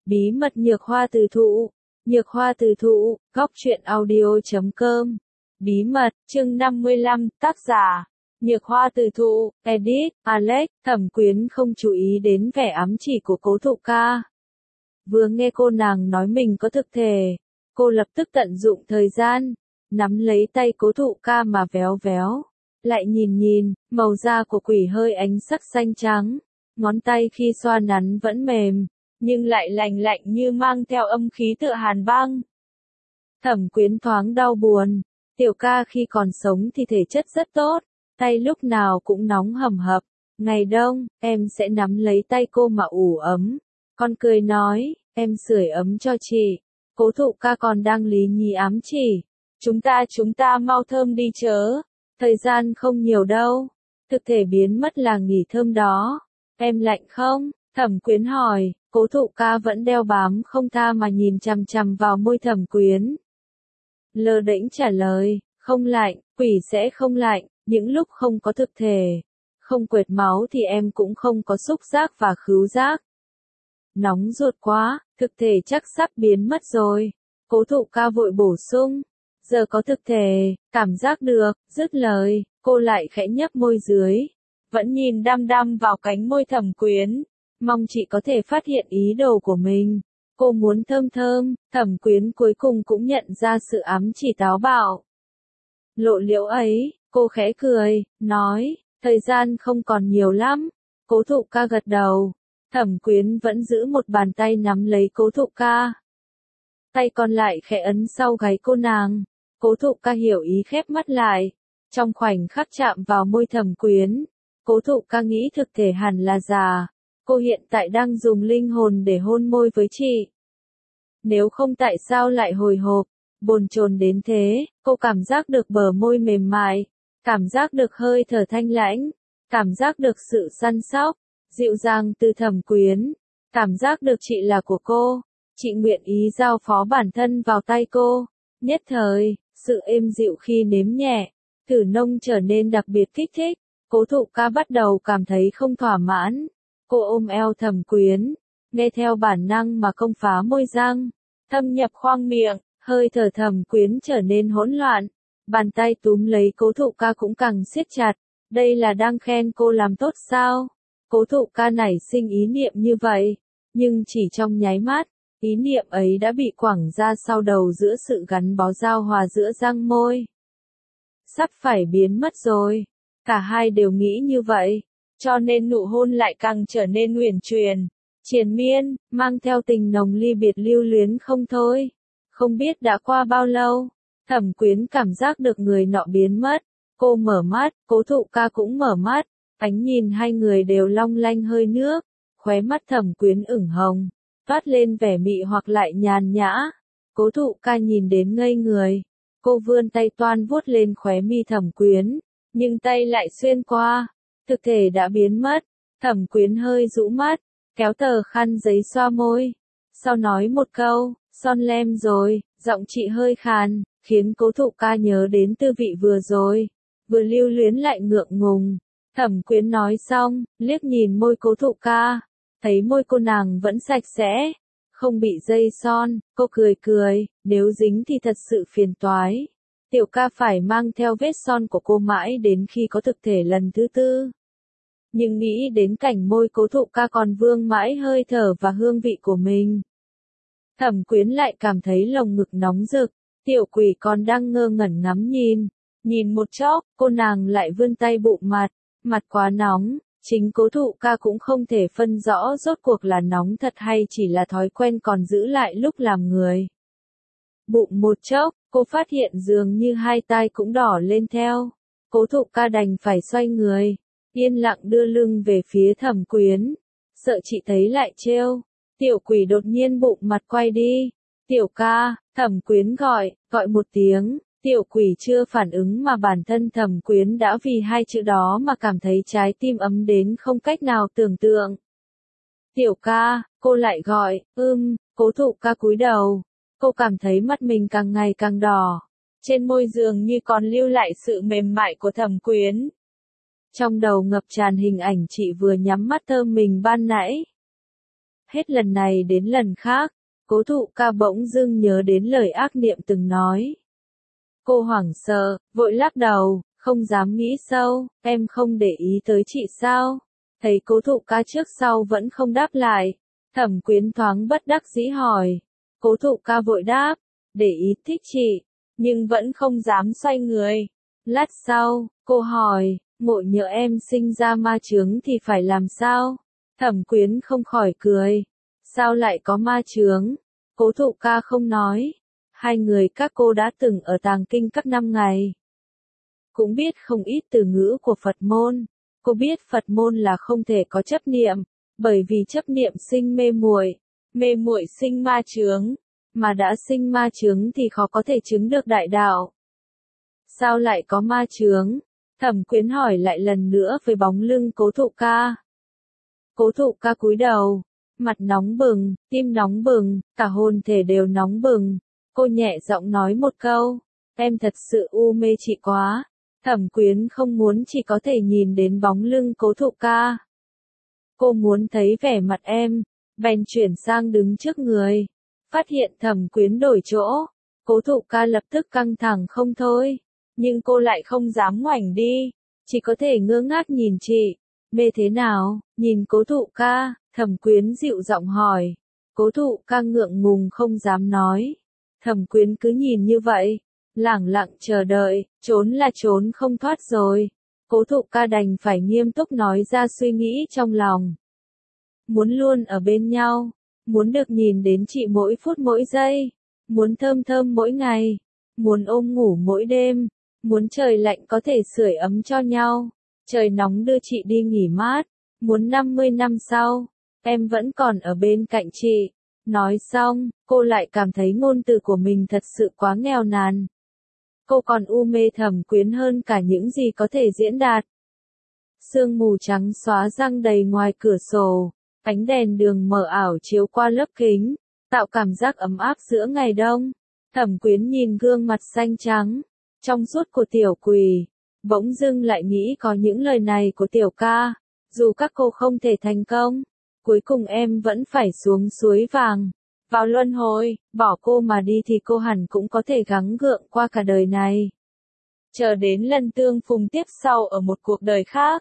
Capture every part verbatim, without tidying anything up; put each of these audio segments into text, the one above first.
Bí mật nhược hoa từ thụ. Nhược hoa từ thụ, góc truyện audio chấm com. Bí mật, chương năm mươi lăm, tác giả. Nhược hoa từ thụ, edit, Alex. Thẩm Quyến không chú ý đến vẻ ám chỉ của Cố Thụ Ca. Vừa nghe cô nàng nói mình có thực thể, cô lập tức tận dụng thời gian, nắm lấy tay Cố Thụ Ca mà véo véo. Lại nhìn nhìn, màu da của quỷ hơi ánh sắc xanh trắng, ngón tay khi xoa nắn vẫn mềm, nhưng lại lành lạnh như mang theo âm khí tựa hàn băng. Thẩm Quyến thoáng đau buồn, tiểu ca khi còn sống thì thể chất rất tốt, tay lúc nào cũng nóng hầm hập, ngày đông, em sẽ nắm lấy tay cô mà ủ ấm. Con cười nói, em sưởi ấm cho chị. Cố Thụ Ca còn đang lý nhí ám chỉ, chúng ta chúng ta mau thơm đi chớ, thời gian không nhiều đâu, thực thể biến mất là nghỉ thơm đó, em lạnh không? Thẩm Quyến hỏi. Cố Thụ Ca vẫn đeo bám không tha mà nhìn chằm chằm vào môi Thẩm Quyến. Lơ đễnh trả lời, không lạnh, quỷ sẽ không lạnh, những lúc không có thực thể, không quệt máu thì em cũng không có xúc giác và khứu giác. Nóng ruột quá, thực thể chắc sắp biến mất rồi. Cố Thụ Ca vội bổ sung, giờ có thực thể, cảm giác được. Dứt lời, cô lại khẽ nhấp môi dưới, vẫn nhìn đăm đăm vào cánh môi Thẩm Quyến, mong chị có thể phát hiện ý đồ của mình. Cô muốn thơm thơm. Thẩm Quyến cuối cùng cũng nhận ra sự ám chỉ táo bạo, lộ liễu ấy, cô khẽ cười, nói, thời gian không còn nhiều lắm. Cố Thụ Ca gật đầu. Thẩm Quyến vẫn giữ một bàn tay nắm lấy Cố Thụ Ca, tay còn lại khẽ ấn sau gáy cô nàng. Cố Thụ Ca hiểu ý khép mắt lại, trong khoảnh khắc chạm vào môi Thẩm Quyến, Cố Thụ Ca nghĩ thực thể hẳn là già. Cô hiện tại đang dùng linh hồn để hôn môi với chị. Nếu không tại sao lại hồi hộp, bồn chồn đến thế? Cô cảm giác được bờ môi mềm mại, cảm giác được hơi thở thanh lãnh, cảm giác được sự săn sóc, dịu dàng từ Thẩm Quyến, cảm giác được chị là của cô, chị nguyện ý giao phó bản thân vào tay cô. Nhất thời, sự êm dịu khi nếm nhẹ, thử nông trở nên đặc biệt kích thích. Cố Thụ Ca bắt đầu cảm thấy không thỏa mãn. Cô ôm eo Thẩm Quyến, nghe theo bản năng mà công phá môi răng, thâm nhập khoang miệng, hơi thở Thẩm Quyến trở nên hỗn loạn, bàn tay túm lấy Cố Thụ Ca cũng càng siết chặt. Đây là đang khen cô làm tốt sao? Cố Thụ Ca nảy sinh ý niệm như vậy, nhưng chỉ trong nháy mắt, ý niệm ấy đã bị quẳng ra sau đầu giữa sự gắn bó giao hòa giữa răng môi. Sắp phải biến mất rồi, cả hai đều nghĩ như vậy. Cho nên nụ hôn lại càng trở nên uyển chuyển, triền miên, mang theo tình nồng ly biệt lưu luyến không thôi. Không biết đã qua bao lâu, Thẩm Quyến cảm giác được người nọ biến mất. Cô mở mắt, Cố Thụ Ca cũng mở mắt, ánh nhìn hai người đều long lanh hơi nước, khóe mắt Thẩm Quyến ửng hồng, toát lên vẻ mị hoặc lại nhàn nhã. Cố Thụ Ca nhìn đến ngây người, cô vươn tay toan vuốt lên khóe mi Thẩm Quyến, nhưng tay lại xuyên qua. Thực thể đã biến mất. Thẩm Quyến hơi rũ mắt, kéo tờ khăn giấy xoa môi, sau nói một câu, son lem rồi. Giọng chị hơi khàn, khiến Cố Thụ Ca nhớ đến tư vị vừa rồi, vừa lưu luyến lại ngượng ngùng. Thẩm Quyến nói xong, liếc nhìn môi Cố Thụ Ca, thấy môi cô nàng vẫn sạch sẽ, không bị dây son. Cô cười cười, nếu dính thì thật sự phiền toái. Tiểu ca phải mang theo vết son của cô mãi đến khi có thực thể lần thứ tư. Nhưng nghĩ đến cảnh môi Cố Thụ Ca còn vương mãi hơi thở và hương vị của mình, Thẩm Quyến lại cảm thấy lồng ngực nóng rực. Tiểu quỷ còn đang ngơ ngẩn ngắm nhìn, nhìn một chốc, cô nàng lại vươn tay bụng mặt, mặt quá nóng, chính Cố Thụ Ca cũng không thể phân rõ rốt cuộc là nóng thật hay chỉ là thói quen còn giữ lại lúc làm người. Bụng một chốc, cô phát hiện dường như hai tai cũng đỏ lên theo. Cố Thụ Ca đành phải xoay người, yên lặng đưa lưng về phía Thẩm Quyến, sợ chị thấy lại trêu. Tiểu quỷ đột nhiên bụng mặt quay đi. Tiểu ca, Thẩm Quyến gọi, gọi một tiếng. Tiểu quỷ chưa phản ứng mà bản thân Thẩm Quyến đã vì hai chữ đó mà cảm thấy trái tim ấm đến không cách nào tưởng tượng. Tiểu ca, cô lại gọi, ưm, Cố Thụ Ca cúi đầu. Cô cảm thấy mắt mình càng ngày càng đỏ. Trên môi dường như còn lưu lại sự mềm mại của Thẩm Quyến. Trong đầu ngập tràn hình ảnh chị vừa nhắm mắt thơm mình ban nãy. Hết lần này đến lần khác, cố thụ ca bỗng dưng nhớ đến lời ác niệm từng nói. Cô hoảng sợ, vội lắc đầu, không dám nghĩ sâu, em không để ý tới chị sao? Thấy cố thụ ca trước sau vẫn không đáp lại, Thẩm Quyến thoáng bất đắc dĩ hỏi. Cố thụ ca vội đáp, để ý thích chị, nhưng vẫn không dám xoay người. Lát sau, cô hỏi, ngộ nhỡ em sinh ra ma chướng thì phải làm sao? Thẩm Quyến không khỏi cười. Sao lại có ma chướng? Cố thụ ca không nói. Hai người các cô đã từng ở tàng kinh các năm ngày. Cũng biết không ít từ ngữ của Phật môn. Cô biết Phật môn là không thể có chấp niệm, bởi vì chấp niệm sinh mê muội, mê muội sinh ma chướng, mà đã sinh ma chướng thì khó có thể chứng được đại đạo. Sao lại có ma chướng? Thẩm Quyến hỏi lại lần nữa với bóng lưng cố thụ ca. Cố thụ ca cúi đầu, mặt nóng bừng, tim nóng bừng, cả hồn thể đều nóng bừng. Cô nhẹ giọng nói một câu, em thật sự u mê chị quá. Thẩm Quyến không muốn chỉ có thể nhìn đến bóng lưng cố thụ ca. Cô muốn thấy vẻ mặt em, bèn chuyển sang đứng trước người. Phát hiện Thẩm Quyến đổi chỗ, cố thụ ca lập tức căng thẳng không thôi. Nhưng cô lại không dám ngoảnh đi, chỉ có thể ngơ ngác nhìn chị. Mê thế nào? Nhìn cố thụ ca, Thẩm Quyến dịu giọng hỏi. Cố thụ ca ngượng ngùng không dám nói. Thẩm Quyến cứ nhìn như vậy, lẳng lặng chờ đợi, trốn là trốn không thoát rồi. Cố thụ ca đành phải nghiêm túc nói ra suy nghĩ trong lòng. Muốn luôn ở bên nhau, muốn được nhìn đến chị mỗi phút mỗi giây, muốn thơm thơm mỗi ngày, muốn ôm ngủ mỗi đêm, muốn trời lạnh có thể sưởi ấm cho nhau, trời nóng đưa chị đi nghỉ mát, muốn năm mươi năm sau, em vẫn còn ở bên cạnh chị. Nói xong, cô lại cảm thấy ngôn từ của mình thật sự quá nghèo nàn. Cô còn u mê Thẩm Quyến hơn cả những gì có thể diễn đạt. Sương mù trắng xóa răng đầy ngoài cửa sổ, ánh đèn đường mờ ảo chiếu qua lớp kính, tạo cảm giác ấm áp giữa ngày đông. Thẩm Quyến nhìn gương mặt xanh trắng, trong suốt của tiểu quỷ, bỗng dưng lại nghĩ có những lời này của tiểu ca, dù các cô không thể thành công, cuối cùng em vẫn phải xuống suối vàng, vào luân hồi, bỏ cô mà đi thì cô hẳn cũng có thể gắng gượng qua cả đời này. Chờ đến lần tương phùng tiếp sau ở một cuộc đời khác.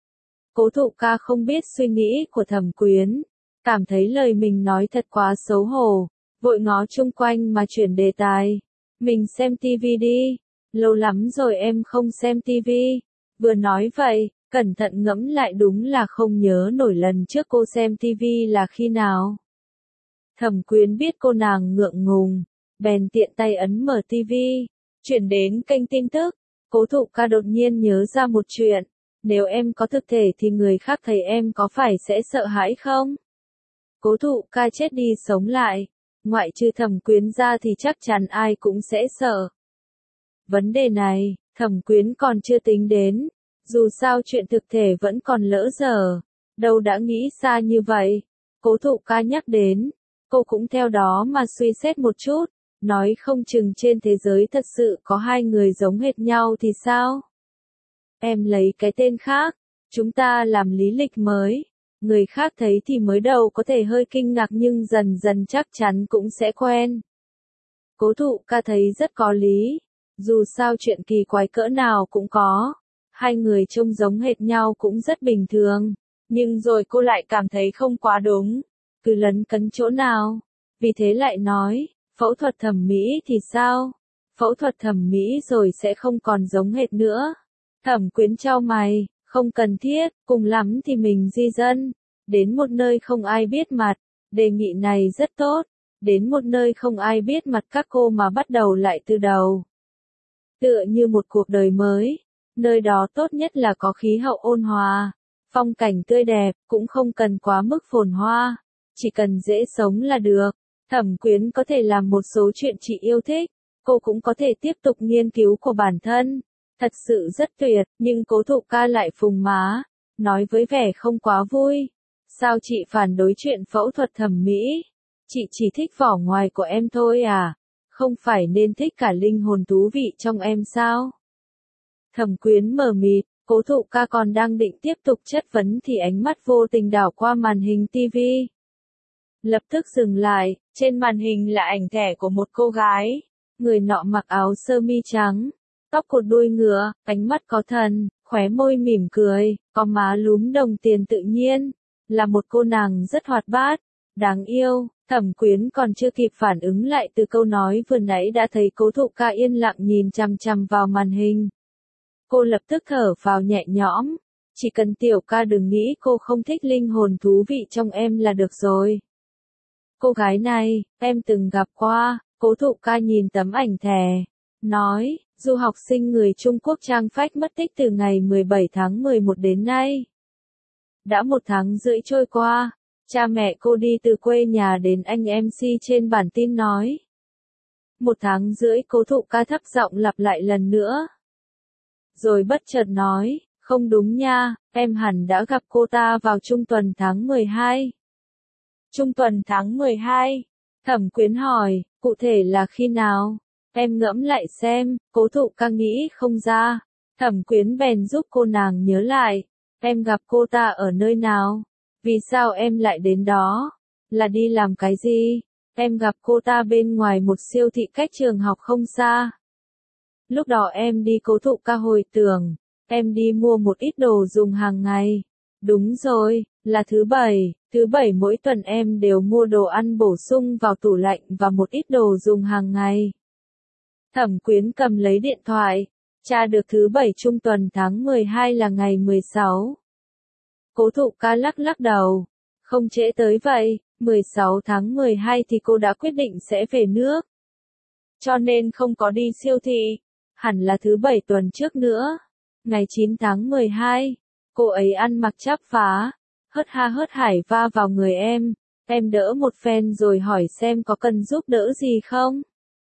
Cố thụ ca không biết suy nghĩ của Thẩm Quyến, cảm thấy lời mình nói thật quá xấu hổ, vội ngó chung quanh mà chuyển đề tài. Mình xem tivi đi, lâu lắm rồi em không xem tivi. Vừa nói vậy, cẩn thận ngẫm lại đúng là không nhớ nổi lần trước cô xem tivi là khi nào. Thẩm Quyến biết cô nàng ngượng ngùng, bèn tiện tay ấn mở tivi, chuyển đến kênh tin tức. Cố thụ ca đột nhiên nhớ ra một chuyện, nếu em có thực thể thì người khác thấy em có phải sẽ sợ hãi không? Cố thụ ca chết đi sống lại, ngoại trừ Thẩm Quyến ra thì chắc chắn ai cũng sẽ sợ. Vấn đề này, Thẩm Quyến còn chưa tính đến, dù sao chuyện thực thể vẫn còn lỡ dở, đâu đã nghĩ xa như vậy. Cố thụ ca nhắc đến, cô cũng theo đó mà suy xét một chút, nói không chừng trên thế giới thật sự có hai người giống hệt nhau thì sao? Em lấy cái tên khác, chúng ta làm lý lịch mới, người khác thấy thì mới đầu có thể hơi kinh ngạc nhưng dần dần chắc chắn cũng sẽ quen. Cố thụ ca thấy rất có lý, dù sao chuyện kỳ quái cỡ nào cũng có, hai người trông giống hệt nhau cũng rất bình thường, nhưng rồi cô lại cảm thấy không quá đúng, cứ lấn cấn chỗ nào, vì thế lại nói, phẫu thuật thẩm mỹ thì sao? Phẫu thuật thẩm mỹ rồi sẽ không còn giống hệt nữa. Thẩm Quyến chau mày, không cần thiết, cùng lắm thì mình di dân, đến một nơi không ai biết mặt, đề nghị này rất tốt, đến một nơi không ai biết mặt các cô mà bắt đầu lại từ đầu. Tựa như một cuộc đời mới, nơi đó tốt nhất là có khí hậu ôn hòa, phong cảnh tươi đẹp, cũng không cần quá mức phồn hoa, chỉ cần dễ sống là được. Thẩm Quyến có thể làm một số chuyện chị yêu thích, cô cũng có thể tiếp tục nghiên cứu của bản thân. Thật sự rất tuyệt, nhưng cố thụ ca lại phùng má, nói với vẻ không quá vui. Sao chị phản đối chuyện phẫu thuật thẩm mỹ? Chị chỉ thích vỏ ngoài của em thôi à? Không phải nên thích cả linh hồn thú vị trong em sao? Thẩm Quyến mờ mịt, cố thụ ca còn đang định tiếp tục chất vấn thì ánh mắt vô tình đảo qua màn hình tivi. Lập tức dừng lại, trên màn hình là ảnh thẻ của một cô gái. Người nọ mặc áo sơ mi trắng, tóc cột đuôi ngựa, ánh mắt có thần, khóe môi mỉm cười, có má lúm đồng tiền tự nhiên. Là một cô nàng rất hoạt bát, đáng yêu. Thẩm Quyến còn chưa kịp phản ứng lại từ câu nói vừa nãy đã thấy Cố Thụ Ca yên lặng nhìn chằm chằm vào màn hình. Cô lập tức thở vào nhẹ nhõm. Chỉ cần tiểu ca đừng nghĩ cô không thích linh hồn thú vị trong em là được rồi. Cô gái này, em từng gặp qua. Cố Thụ Ca nhìn tấm ảnh thẻ, nói, du học sinh người Trung Quốc Trang Phách mất tích từ ngày mười bảy tháng mười một đến nay. Đã một tháng rưỡi trôi qua, cha mẹ cô đi từ quê nhà đến, anh em xê trên bản tin nói. Một tháng rưỡi, Cố Thụ Ca thấp giọng lặp lại lần nữa. Rồi bất chợt nói, không đúng nha, em hẳn đã gặp cô ta vào trung tuần tháng mười hai. Trung tuần tháng mười hai? Thẩm Quyến hỏi, cụ thể là khi nào? Em ngẫm lại xem. Cố Thụ Ca nghĩ không ra. Thẩm Quyến bèn giúp cô nàng nhớ lại. Em gặp cô ta ở nơi nào? Vì sao em lại đến đó? Là đi làm cái gì? Em gặp cô ta bên ngoài một siêu thị cách trường học không xa. Lúc đó em đi. Cố Thụ Ca hồi tưởng. Em đi mua một ít đồ dùng hàng ngày. Đúng rồi, là thứ bảy. Thứ bảy mỗi tuần em đều mua đồ ăn bổ sung vào tủ lạnh và một ít đồ dùng hàng ngày. Thẩm Quyến cầm lấy điện thoại. Tra được thứ bảy trung tuần tháng mười hai là ngày mười sáu. Cố Thụ Ca lắc lắc đầu. Không trễ tới vậy, mười sáu tháng mười hai thì cô đã quyết định sẽ về nước. Cho nên không có đi siêu thị. Hẳn là thứ bảy tuần trước nữa. Ngày chín tháng mười hai, cô ấy ăn mặc chắp vá, hớt ha hớt hải va vào người em. Em đỡ một phen rồi hỏi xem có cần giúp đỡ gì không.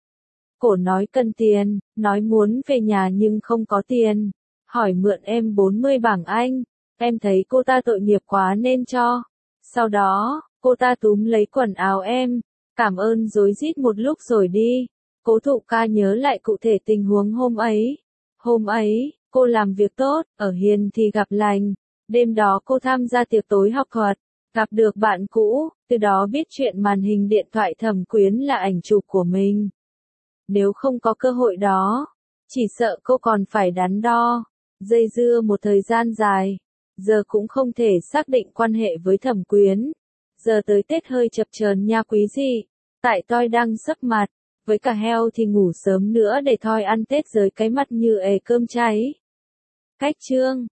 Cổ nói cần tiền, nói muốn về nhà nhưng không có tiền. Hỏi mượn em bốn mươi bảng Anh. Em thấy cô ta tội nghiệp quá nên cho. Sau đó, cô ta túm lấy quần áo em. Cảm ơn rối rít một lúc rồi đi. Cố Thụ Ca nhớ lại cụ thể tình huống hôm ấy. Hôm ấy, cô làm việc tốt, ở hiền thì gặp lành. Đêm đó cô tham gia tiệc tối học thuật, gặp được bạn cũ, từ đó biết chuyện màn hình điện thoại Thẩm Quyến là ảnh chụp của mình. Nếu không có cơ hội đó, chỉ sợ cô còn phải đắn đo, dây dưa một thời gian dài. Giờ cũng không thể xác định quan hệ với Thẩm Quyến. Giờ tới Tết hơi chập chờn nha quý vị. Tại tôi đang sấp mặt, với cả heo thì ngủ sớm nữa để thôi ăn Tết dưới cái mặt như ề cơm cháy. Cách chương